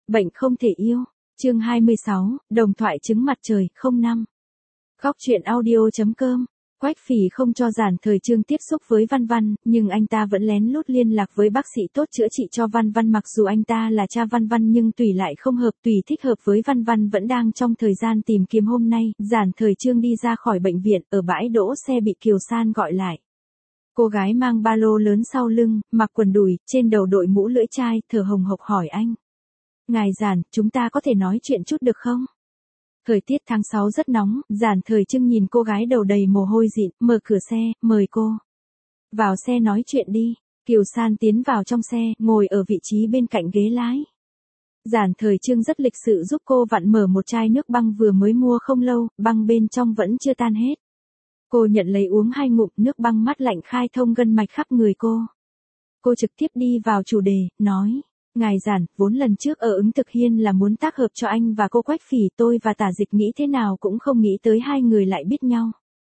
Bệnh không thể yêu. Chương 26, đồng thoại trứng mặt trời, 05. Góc truyện audio.com. Quách Phỉ không cho Giản Thời Chương tiếp xúc với Văn Văn, nhưng anh ta vẫn lén lút liên lạc với bác sĩ tốt chữa trị cho Văn Văn. Mặc dù anh ta là cha Văn Văn nhưng tùy lại không hợp, tùy thích hợp với Văn Văn vẫn đang trong thời gian tìm kiếm. Hôm nay, Giản Thời Chương đi ra khỏi bệnh viện, ở bãi đỗ xe bị Kiều San gọi lại. Cô gái mang ba lô lớn sau lưng, mặc quần đùi, trên đầu đội mũ lưỡi chai, thở hồng hộc hỏi anh. Ngài Giản, chúng ta có thể nói chuyện chút được không? Thời tiết tháng 6 rất nóng, Giản Thời Chương nhìn cô gái đầu đầy mồ hôi dịn, mở cửa xe, mời cô. Vào xe nói chuyện đi. Kiều San tiến vào trong xe, ngồi ở vị trí bên cạnh ghế lái. Giản Thời Chương rất lịch sự giúp cô vặn mở một chai nước băng vừa mới mua không lâu, băng bên trong vẫn chưa tan hết. Cô nhận lấy uống 2 ngụm, nước băng mát lạnh khai thông gân mạch khắp người cô. Cô trực tiếp đi vào chủ đề, nói. Ngài Giản, vốn lần trước ở ứng thực hiên là muốn tác hợp cho anh và cô Quách Phỉ, tôi và Tả Dịch nghĩ thế nào cũng không nghĩ tới hai người lại biết nhau.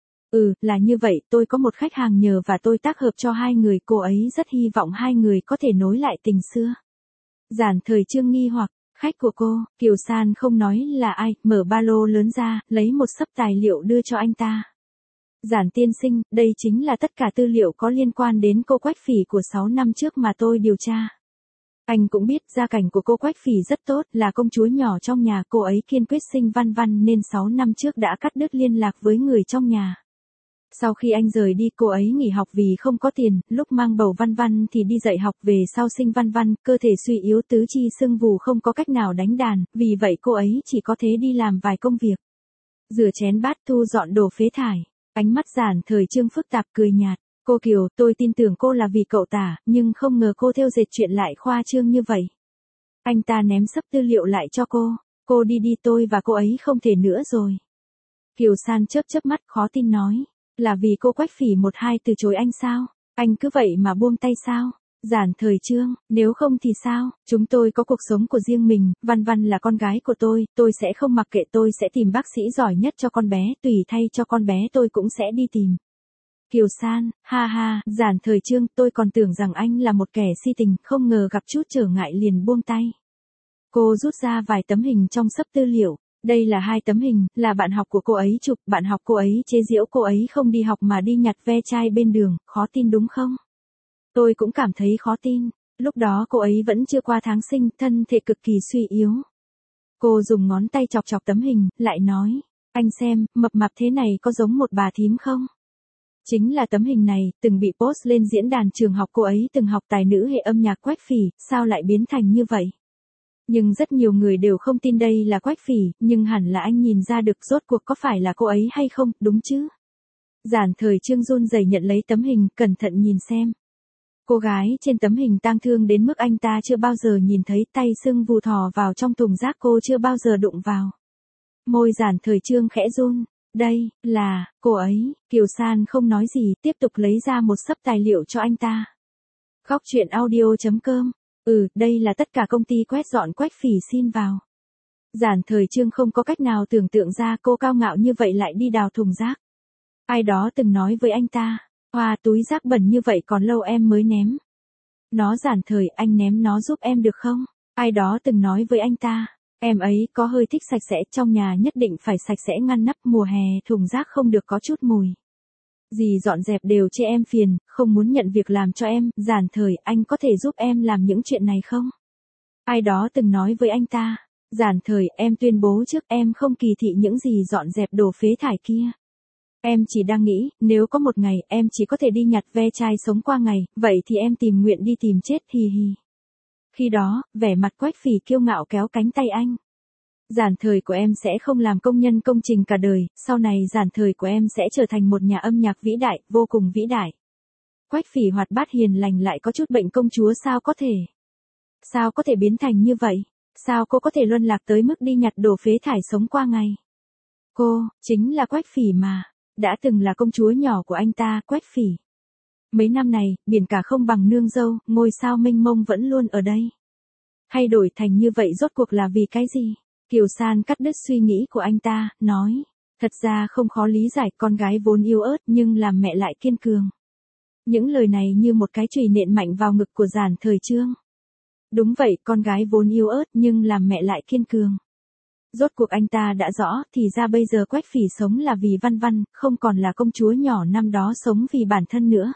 Là như vậy, tôi có một khách hàng nhờ và tôi tác hợp cho hai người, cô ấy rất hy vọng hai người có thể nối lại tình xưa. Giản Thời Chương nghi hoặc, khách của cô, Kiều San không nói là ai, mở ba lô lớn ra, lấy một xấp tài liệu đưa cho anh ta. Giản tiên sinh, đây chính là tất cả tư liệu có liên quan đến cô Quách Phỉ của 6 năm trước mà tôi điều tra. Anh cũng biết gia cảnh của cô Quách Phỉ rất tốt, là công chúa nhỏ trong nhà, cô ấy kiên quyết sinh Văn Văn nên 6 năm trước đã cắt đứt liên lạc với người trong nhà. Sau khi anh rời đi, cô ấy nghỉ học vì không có tiền, lúc mang bầu Văn Văn thì đi dạy học, về sau sinh Văn Văn, cơ thể suy yếu tứ chi sưng vù không có cách nào đánh đàn, vì vậy cô ấy chỉ có thể đi làm vài công việc. Rửa chén bát, thu dọn đồ phế thải. Ánh mắt Giản Thời Chương phức tạp, cười nhạt. Cô Kiều, tôi tin tưởng cô là vì cậu Tả, nhưng không ngờ cô thêu dệt chuyện lại khoa trương như vậy. Anh ta ném xấp tư liệu lại cho cô. Cô đi đi, tôi và cô ấy không thể nữa rồi. Kiều San chớp chớp mắt khó tin nói. Là vì cô Quách Phỉ một hai từ chối anh sao? Anh cứ vậy mà buông tay sao? Giản Thời Chương, nếu không thì sao? Chúng tôi có cuộc sống của riêng mình, Văn Văn là con gái của tôi sẽ không mặc kệ, tôi sẽ tìm bác sĩ giỏi nhất cho con bé, tùy thay cho con bé tôi cũng sẽ đi tìm. Kiều San, ha ha, Giản Thời Chương, tôi còn tưởng rằng anh là một kẻ si tình, không ngờ gặp chút trở ngại liền buông tay. Cô rút ra vài tấm hình trong xấp tư liệu. Đây là 2 tấm hình, là bạn học của cô ấy chụp, bạn học cô ấy chế giễu cô ấy không đi học mà đi nhặt ve chai bên đường, khó tin đúng không? Tôi cũng cảm thấy khó tin, lúc đó cô ấy vẫn chưa qua tháng sinh, thân thể cực kỳ suy yếu. Cô dùng ngón tay chọc chọc tấm hình, lại nói, anh xem, mập mạp thế này có giống một bà thím không? Chính là tấm hình này, từng bị post lên diễn đàn trường học, cô ấy từng học tài nữ hệ âm nhạc Quách Phỉ, sao lại biến thành như vậy? Nhưng rất nhiều người đều không tin đây là Quách Phỉ, nhưng hẳn là anh nhìn ra được rốt cuộc có phải là cô ấy hay không, đúng chứ? Giản Thời Chương run rẩy nhận lấy tấm hình, cẩn thận nhìn xem. Cô gái trên tấm hình tang thương đến mức anh ta chưa bao giờ nhìn thấy, tay sưng vù thò vào trong thùng rác cô chưa bao giờ đụng vào. Môi Giản Thời Chương khẽ run. Đây, là, cô ấy. Kiều San không nói gì, tiếp tục lấy ra một xấp tài liệu cho anh ta. Góc truyện audio.com. Đây là tất cả công ty quét dọn Quách Phỉ xin vào. Giản Thời Chương không có cách nào tưởng tượng ra cô cao ngạo như vậy lại đi đào thùng rác. Ai đó từng nói với anh ta, túi rác bẩn như vậy còn lâu em mới ném. Nó Giản Thời, anh ném nó giúp em được không? Ai đó từng nói với anh ta, em ấy có hơi thích sạch sẽ, trong nhà nhất định phải sạch sẽ ngăn nắp, mùa hè thùng rác không được có chút mùi. Dì dọn dẹp đều chê em phiền, không muốn nhận việc làm cho em, Giản Thời, anh có thể giúp em làm những chuyện này không? Ai đó từng nói với anh ta, Giản Thời, em tuyên bố trước em không kỳ thị những gì dọn dẹp đồ phế thải kia. Em chỉ đang nghĩ, nếu có một ngày em chỉ có thể đi nhặt ve chai sống qua ngày, vậy thì em tình nguyện đi tìm chết, hì hì. Khi đó, vẻ mặt Quách Phỉ kiêu ngạo kéo cánh tay anh. Giản Thời của em sẽ không làm công nhân công trình cả đời, sau này Giản Thời của em sẽ trở thành một nhà âm nhạc vĩ đại, vô cùng vĩ đại. Quách Phỉ hoạt bát hiền lành lại có chút bệnh công chúa, sao có thể? Sao có thể biến thành như vậy? Sao cô có thể luân lạc tới mức đi nhặt đồ phế thải sống qua ngày? Cô, chính là Quách Phỉ mà, đã từng là công chúa nhỏ của anh ta, Quách Phỉ. Mấy năm này, biển cả không bằng nương dâu, ngôi sao mênh mông vẫn luôn ở đây. Thay đổi thành như vậy rốt cuộc là vì cái gì? Kiều San cắt đứt suy nghĩ của anh ta, nói, thật ra không khó lý giải, con gái vốn yếu ớt nhưng làm mẹ lại kiên cường. Những lời này như một cái chùy nện mạnh vào ngực của Giản Thời Chương. Đúng vậy, con gái vốn yếu ớt nhưng làm mẹ lại kiên cường. Rốt cuộc anh ta đã rõ, thì ra bây giờ Quách Phỉ sống là vì Văn Văn, không còn là công chúa nhỏ năm đó sống vì bản thân nữa.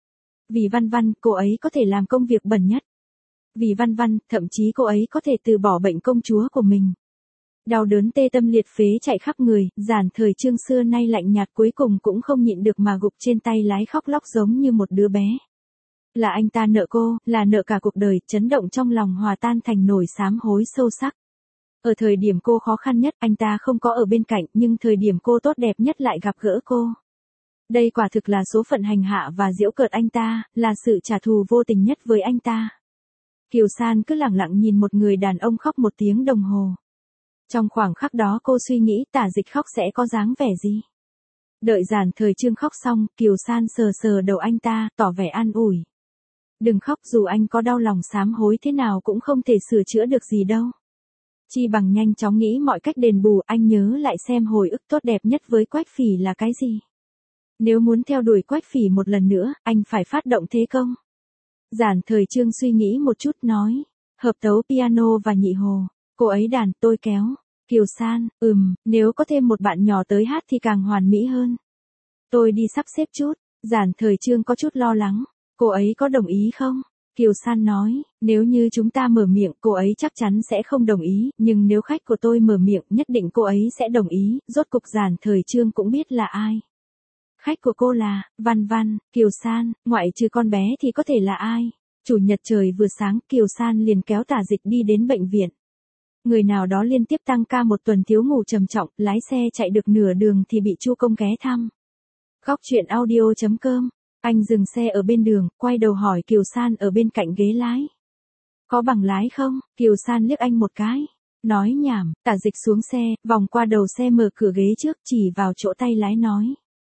Vì Văn Văn, cô ấy có thể làm công việc bẩn nhất. Vì Văn Văn, thậm chí cô ấy có thể từ bỏ bệnh công chúa của mình. Đau đớn tê tâm liệt phế chạy khắp người, Giản Thời Trương xưa nay lạnh nhạt cuối cùng cũng không nhịn được mà gục trên tay lái khóc lóc giống như một đứa bé. Là anh ta nợ cô, là nợ cả cuộc đời, chấn động trong lòng hòa tan thành nổi sám hối sâu sắc. Ở thời điểm cô khó khăn nhất, anh ta không có ở bên cạnh, nhưng thời điểm cô tốt đẹp nhất lại gặp gỡ cô. Đây quả thực là số phận hành hạ và giễu cợt anh ta, là sự trả thù vô tình nhất với anh ta. Kiều San cứ lặng lặng nhìn một người đàn ông khóc 1 tiếng đồng hồ. Trong khoảng khắc đó cô suy nghĩ Tả Dịch khóc sẽ có dáng vẻ gì. Đợi Giản Thời Trương khóc xong, Kiều San sờ sờ đầu anh ta, tỏ vẻ an ủi. Đừng khóc, dù anh có đau lòng sám hối thế nào cũng không thể sửa chữa được gì đâu. Chi bằng nhanh chóng nghĩ mọi cách đền bù, anh nhớ lại xem hồi ức tốt đẹp nhất với Quách Phỉ là cái gì. Nếu muốn theo đuổi Quách Phỉ một lần nữa, anh phải phát động thế công. Giản Thời Trương suy nghĩ một chút nói, hợp tấu piano và nhị hồ, cô ấy đàn, tôi kéo. Kiều San, nếu có thêm một bạn nhỏ tới hát thì càng hoàn mỹ hơn. Tôi đi sắp xếp chút. Giản Thời Trương có chút lo lắng, cô ấy có đồng ý không? Kiều San nói, nếu như chúng ta mở miệng cô ấy chắc chắn sẽ không đồng ý, nhưng nếu khách của tôi mở miệng nhất định cô ấy sẽ đồng ý, rốt cục Giản Thời Trương cũng biết là ai. Khách của cô là, Văn Văn, Kiều San, ngoại trừ con bé thì có thể là ai? Chủ nhật trời vừa sáng, Kiều San liền kéo Tả Dịch đi đến bệnh viện. Người nào đó liên tiếp tăng ca 1 tuần thiếu ngủ trầm trọng, lái xe chạy được nửa đường thì bị Chu Công ghé thăm. Góc truyện audio.com. Anh dừng xe ở bên đường, quay đầu hỏi Kiều San ở bên cạnh ghế lái. Có bằng lái không? Kiều San liếc anh một cái. Nói nhảm, Tả Dịch xuống xe, vòng qua đầu xe mở cửa ghế trước chỉ vào chỗ tay lái nói.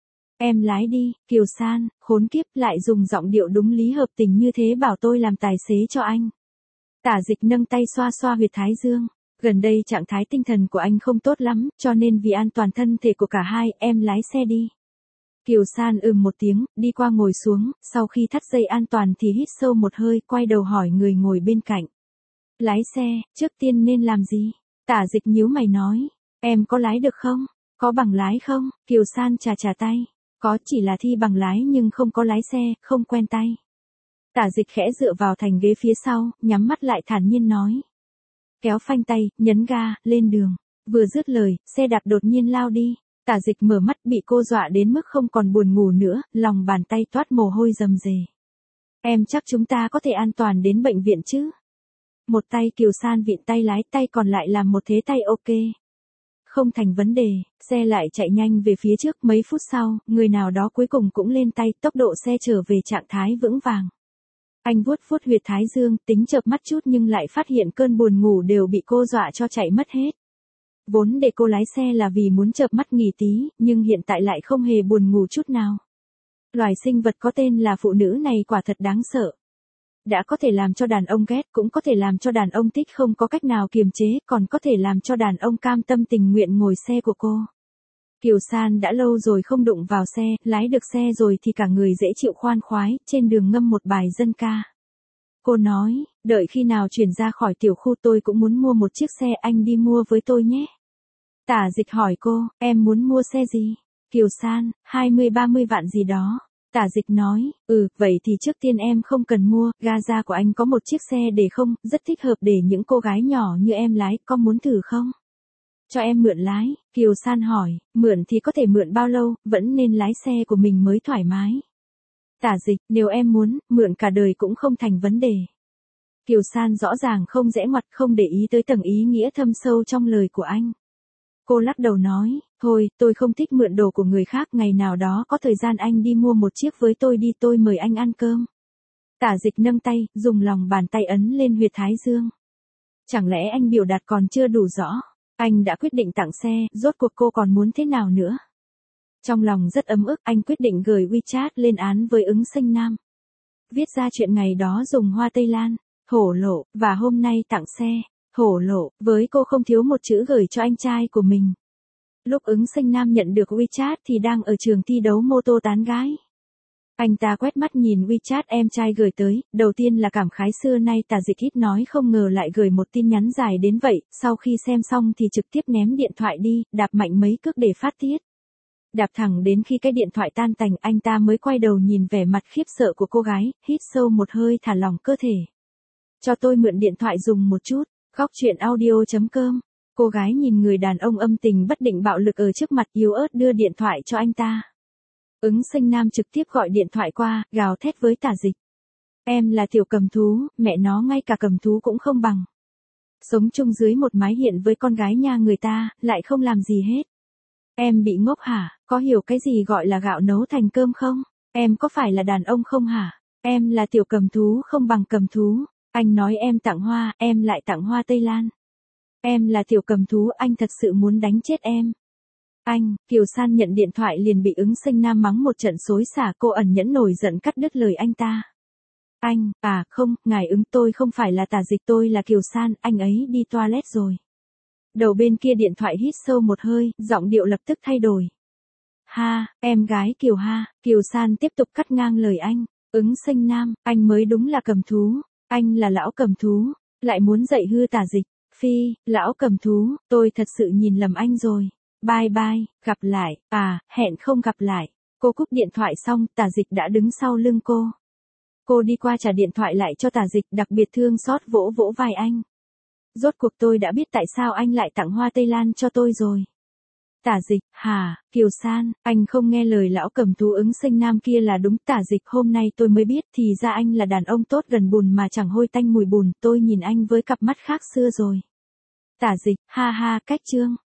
Em lái đi, Kiều San, khốn kiếp lại dùng giọng điệu đúng lý hợp tình như thế bảo tôi làm tài xế cho anh. Tả Dịch nâng tay xoa xoa huyệt thái dương. Gần đây trạng thái tinh thần của anh không tốt lắm, cho nên vì an toàn thân thể của cả hai, em lái xe đi. Kiều San một tiếng, đi qua ngồi xuống, sau khi thắt dây an toàn thì hít sâu một hơi, quay đầu hỏi người ngồi bên cạnh. Lái xe, trước tiên nên làm gì? Tả Dịch nhíu mày nói, em có lái được không? Có bằng lái không? Kiều San chà chà tay, có, chỉ là thi bằng lái nhưng không có lái xe, không quen tay. Tả Dịch khẽ dựa vào thành ghế phía sau, nhắm mắt lại thản nhiên nói. Kéo phanh tay, nhấn ga, lên đường. Vừa dứt lời, xe đạp đột nhiên lao đi. Tả Dịch mở mắt bị cô dọa đến mức không còn buồn ngủ nữa, lòng bàn tay toát mồ hôi rầm rề. Em chắc chúng ta có thể an toàn đến bệnh viện chứ? Một tay Kiều San vịn tay lái, tay còn lại làm một thế tay ok. Không thành vấn đề, xe lại chạy nhanh về phía trước, mấy phút sau, người nào đó cuối cùng cũng lên tay, tốc độ xe trở về trạng thái vững vàng. Anh vuốt vuốt huyệt thái dương, tính chợp mắt chút nhưng lại phát hiện cơn buồn ngủ đều bị cô dọa cho chạy mất hết. Vốn để cô lái xe là vì muốn chợp mắt nghỉ tí, nhưng hiện tại lại không hề buồn ngủ chút nào. Loài sinh vật có tên là phụ nữ này quả thật đáng sợ. Đã có thể làm cho đàn ông ghét, cũng có thể làm cho đàn ông thích không có cách nào kiềm chế, còn có thể làm cho đàn ông cam tâm tình nguyện ngồi xe của cô. Kiều San đã lâu rồi không đụng vào xe, lái được xe rồi thì cả người dễ chịu khoan khoái, trên đường ngâm một bài dân ca. Cô nói, đợi khi nào chuyển ra khỏi tiểu khu tôi cũng muốn mua một chiếc xe, anh đi mua với tôi nhé. Tả Dịch hỏi cô, em muốn mua xe gì? Kiều San, 20-30 vạn gì đó. Tả Dịch nói, vậy thì trước tiên em không cần mua, Gaza của anh có một chiếc xe để không, rất thích hợp để những cô gái nhỏ như em lái, có muốn thử không? Cho em mượn lái, Kiều San hỏi, mượn thì có thể mượn bao lâu, vẫn nên lái xe của mình mới thoải mái. Tả Dịch, nếu em muốn, mượn cả đời cũng không thành vấn đề. Kiều San rõ ràng không rẽ ngoặt, không để ý tới tầng ý nghĩa thâm sâu trong lời của anh. Cô lắc đầu nói, thôi, tôi không thích mượn đồ của người khác, ngày nào đó có thời gian anh đi mua một chiếc với tôi đi, tôi mời anh ăn cơm. Tả Dịch nâng tay, dùng lòng bàn tay ấn lên huyệt thái dương. Chẳng lẽ anh biểu đạt còn chưa đủ rõ? Anh đã quyết định tặng xe, rốt cuộc cô còn muốn thế nào nữa? Trong lòng rất ấm ức, anh quyết định gửi WeChat lên án với ứng sinh nam. Viết ra chuyện ngày đó dùng hoa Tây Lan, hổ lộ, và hôm nay tặng xe, hổ lộ, với cô không thiếu một chữ gửi cho anh trai của mình. Lúc ứng sinh nam nhận được WeChat thì đang ở trường thi đấu mô tô tán gái. Anh ta quét mắt nhìn WeChat em trai gửi tới, đầu tiên là cảm khái xưa nay Tả Dịch ít nói không ngờ lại gửi một tin nhắn dài đến vậy, sau khi xem xong thì trực tiếp ném điện thoại đi, đạp mạnh mấy cước để phát tiết. Đạp thẳng đến khi cái điện thoại tan tành anh ta mới quay đầu nhìn vẻ mặt khiếp sợ của cô gái, hít sâu một hơi thả lỏng cơ thể. Cho tôi mượn điện thoại dùng một chút, Góc Chuyện Audio.com. Cô gái nhìn người đàn ông âm tình bất định bạo lực ở trước mặt yếu ớt đưa điện thoại cho anh ta. Ứng sinh nam trực tiếp gọi điện thoại qua, gào thét với Tả Dịch. Em là tiểu cầm thú, mẹ nó ngay cả cầm thú cũng không bằng. Sống chung dưới một mái hiện với con gái nhà người ta, lại không làm gì hết. Em bị ngốc hả, có hiểu cái gì gọi là gạo nấu thành cơm không? Em có phải là đàn ông không hả? Em là tiểu cầm thú không bằng cầm thú. Anh nói em tặng hoa, em lại tặng hoa Tây Lan. Em là tiểu cầm thú, anh thật sự muốn đánh chết em. Anh, Kiều San nhận điện thoại liền bị ứng sinh nam mắng một trận xối xả, cô ẩn nhẫn nổi giận cắt đứt lời anh ta. Anh, không, ngài ứng tôi không phải là Tả Dịch, tôi là Kiều San, anh ấy đi toilet rồi. Đầu bên kia điện thoại hít sâu một hơi, giọng điệu lập tức thay đổi. Ha, em gái Kiều ha, Kiều San tiếp tục cắt ngang lời anh. Ứng sinh nam, anh mới đúng là cầm thú, anh là lão cầm thú, lại muốn dạy hư Tả Dịch. Phi, lão cầm thú, tôi thật sự nhìn lầm anh rồi. Bye bye, gặp lại, hẹn không gặp lại. Cô cúp điện thoại xong, Tả Dịch đã đứng sau lưng cô. Cô đi qua trả điện thoại lại cho Tả Dịch, đặc biệt thương xót vỗ vỗ vai anh. Rốt cuộc tôi đã biết tại sao anh lại tặng hoa Tây Lan cho tôi rồi. Tả Dịch, hả, Kiều San, anh không nghe lời lão cầm thú ứng sinh nam kia là đúng. Tả Dịch, hôm nay tôi mới biết thì ra anh là đàn ông tốt gần bùn mà chẳng hôi tanh mùi bùn, tôi nhìn anh với cặp mắt khác xưa rồi. Tả Dịch, ha ha, cách chương.